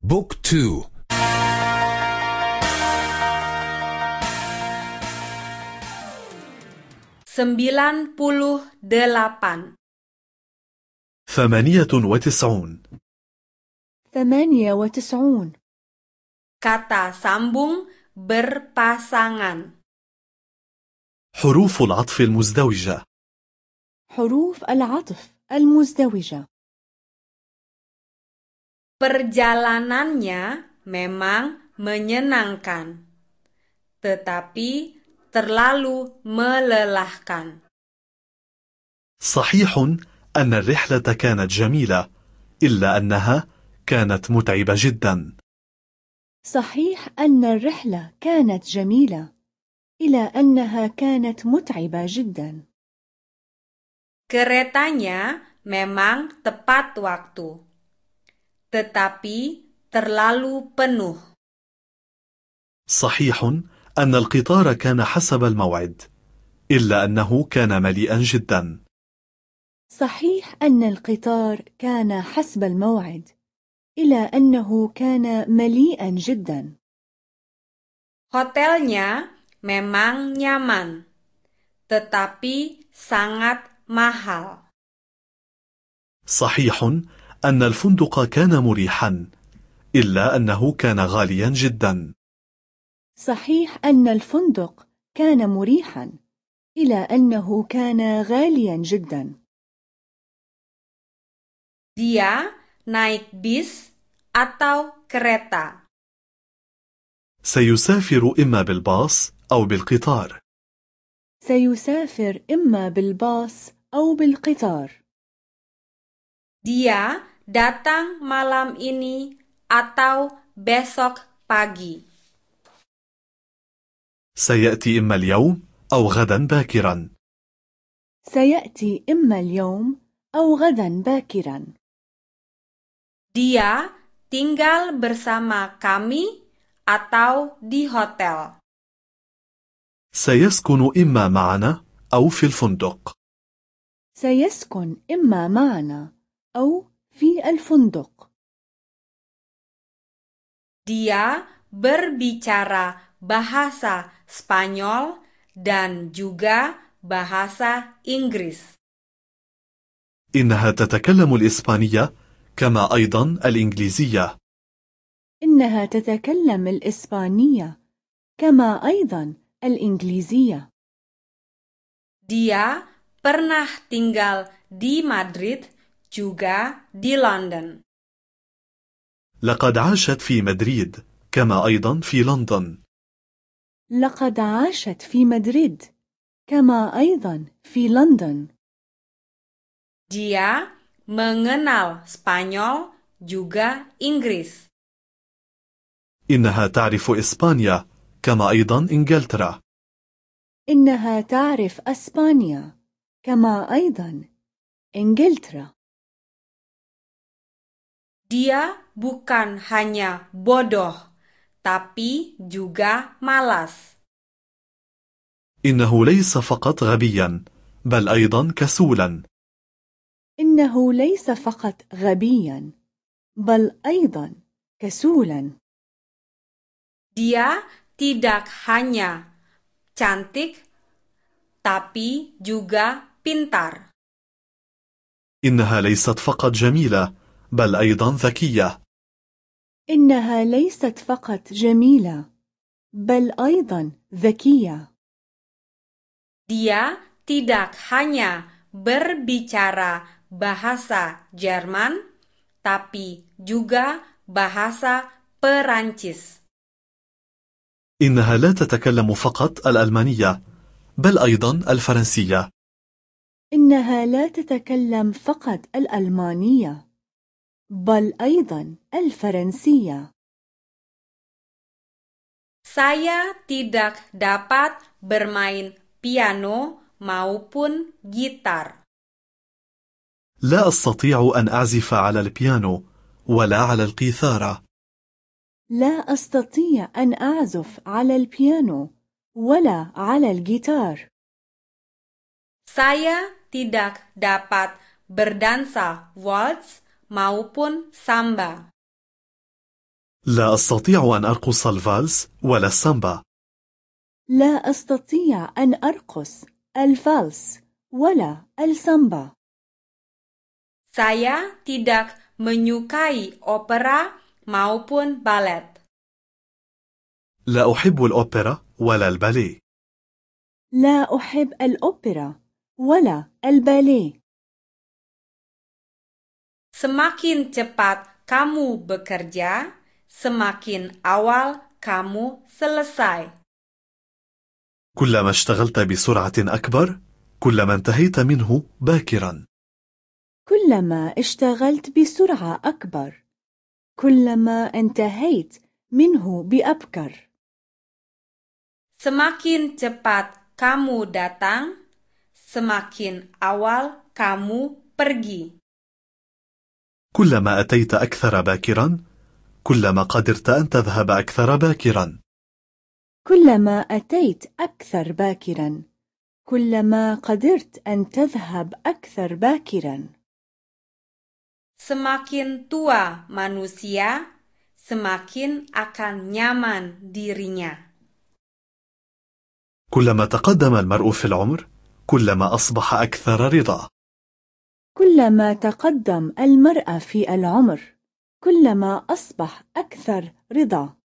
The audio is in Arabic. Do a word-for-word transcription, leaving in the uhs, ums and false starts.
بوك تو. Sembilan puluh delapan. ثمانية وتسعون. ثمانية وتسعون. Kata sambung berpasangan. حروف العطف المزدوجة. حروف العطف المزدوجة. Perjalanannya memang menyenangkan, tetapi terlalu melelahkan. صحيح أن الرحلة كانت جميلة، إلا أنها كانت متعبة جدا. صحيح أن الرحلة كانت جميلة، إلى أنها كانت متعبة جدا. Keretanya memang tepat waktu, tetapi terlalu penuh. صحيح أن القطار كان حسب الموعد، إلا أنه كان مليئا جدا. صحيح أن القطار كان حسب الموعد، إلى أنه كان مليئا جدا. Hotelnya memang nyaman, tetapi sangat mahal. صحيح أن الفندق كان مريحا، إلا أنه كان غاليا جدا. صحيح أن الفندق كان مريحا، إلى أنه كان غاليا جدا. Dia naik bis atau kereta. سيسافر إما بالباص أو بالقطار. سيسافر إما بالباص أو بالقطار. Dia datang malam ini atau besok pagi. سيأتي إما اليوم أو غدا باكرا. سيأتي إما اليوم أو غدا باكرا. Dia tinggal bersama kami atau di hotel. سيسكن إما معنا أو في الفندق. سيسكن إما معنا أو في الفندق. Dia berbicara bahasa Spanyol dan juga bahasa Inggris. إنها تتكلم الإسبانية كما أيضا الإنجليزية. إنها تتكلم الإسبانية كما أيضا الإنجليزية. Dia pernah tinggal di Madrid juga di London. لقد عاشت في مدريد كما أيضا في لندن. لقد عاشت في مدريد كما أيضا في لندن. Dia mengenal Spanyol juga Inggris. إنها تعرف إسبانيا كما أيضا إنجلترا. إنها تعرف أسبانيا كما أيضا إنجلترا. Dia bukan hanya bodoh, tapi juga malas. إنه ليس فقط غبيا، بل أيضا كسولا. إنه ليس فقط غبيا، بل أيضا كسولا. Dia tidak hanya cantik, tapi juga pintar. إنها ليست فقط جميلة، بل أيضا ذكية. إنها ليست فقط جميلة، بل أيضا ذكية. Dia tidak hanya berbicara bahasa Jerman, tapi juga bahasa Perancis. إنها لا تتكلم فقط الألمانية، بل أيضا الفرنسية. إنها لا تتكلم فقط الألمانية، بل أيضا الفرنسية. Saya tidak dapat bermain piano maupun gitar. لا أستطيع أن أعزف على البيانو ولا على القيثارة. لا أستطيع أن أعزف على البيانو ولا على الجيتار. Saya tidak dapat berdansa waltz maupun samba. لا أستطيع أن أرقص الفالس ولا السامبا. لا أستطيع أن أرقص الفالس ولا السامبا. Saya tidak menyukai opera maupun balet. لا أحب الأوبرا ولا الباليه. لا أحب الأوبرا ولا الباليه. Semakin cepat kamu bekerja, semakin awal kamu selesai. كلما اشتغلت بسرعة أكبر كلما انتهيت منه باكرا. كلما اشتغلت بسرعة أكبر كلما انتهيت منه بأبكر. Semakin cepat kamu datang, semakin awal kamu pergi. كلما أتيت أكثر باكرا كلما قدرت أن تذهب أكثر باكرا. كلما أتيت أكثر باكرا كلما قدرت أن تذهب أكثر باكرا. Semakin tua manusia, semakin akan nyaman dirinya. كلما تقدم المرء في العمر كلما أصبح أكثر رضا. كلما تقدم المرء في العمر كلما أصبح أكثر رضا.